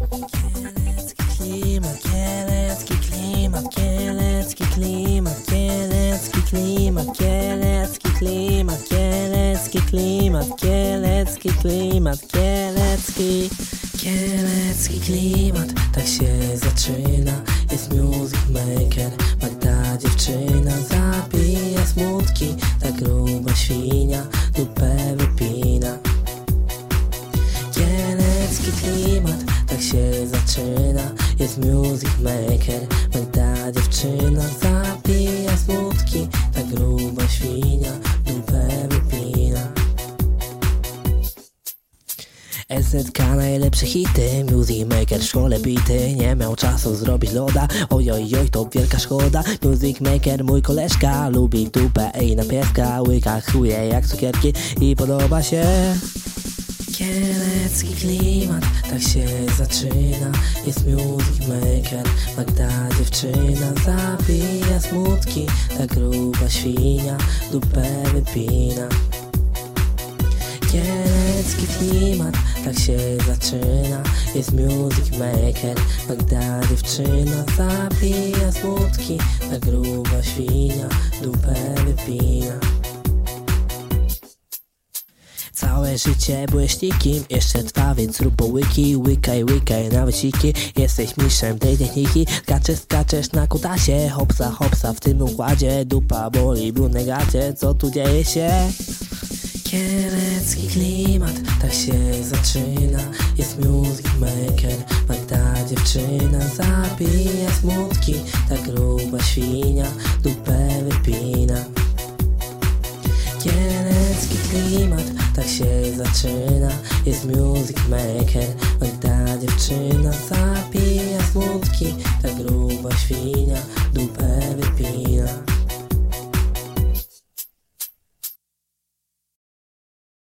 Kielecki klimat, kielecki klimat, kielecki klimat, kielecki klimat, kielecki klimat, kielecki klimat, kielecki klimat, kielecki klimat. Tak się zaczyna, jest music maker. Magda dziewczyna zabija smutki, ta gruba świnia dupę wypina. Kielecki klimat, tak się zaczyna, jest music maker. Magda dziewczyna zabija smutki, ta gruba świnia dupę wypina. SZK najlepsze hity, music maker w szkole bity. Nie miał czasu zrobić loda, ojojoj to wielka szkoda. Music maker mój koleżka, lubi dupę i na pieska. Łyka chuje jak cukierki i podoba się. Kielecki klimat, tak się zaczyna, jest music maker. Magda dziewczyna zabija smutki, ta gruba świnia dupę wypina. Kielecki klimat, tak się zaczyna, jest music maker. Magda dziewczyna zabija smutki, ta gruba świnia dupę wypina. Całe życie byłeś nikim, jeszcze trwa, więc rób połyki. Łykaj, łykaj na wyciki, jesteś mistrzem tej techniki. Skaczesz na kutasie, hopsa, hopsa w tym układzie. Dupa boli, brudne gacie, co tu dzieje się? Kielecki klimat, tak się zaczyna, jest music maker. Magda dziewczyna zabija smutki, ta gruba świnia dupę wypina. Kielecki klimat, tak się zaczyna, jest music maker. Magda dziewczyna zabija smutki, ta gruba świnia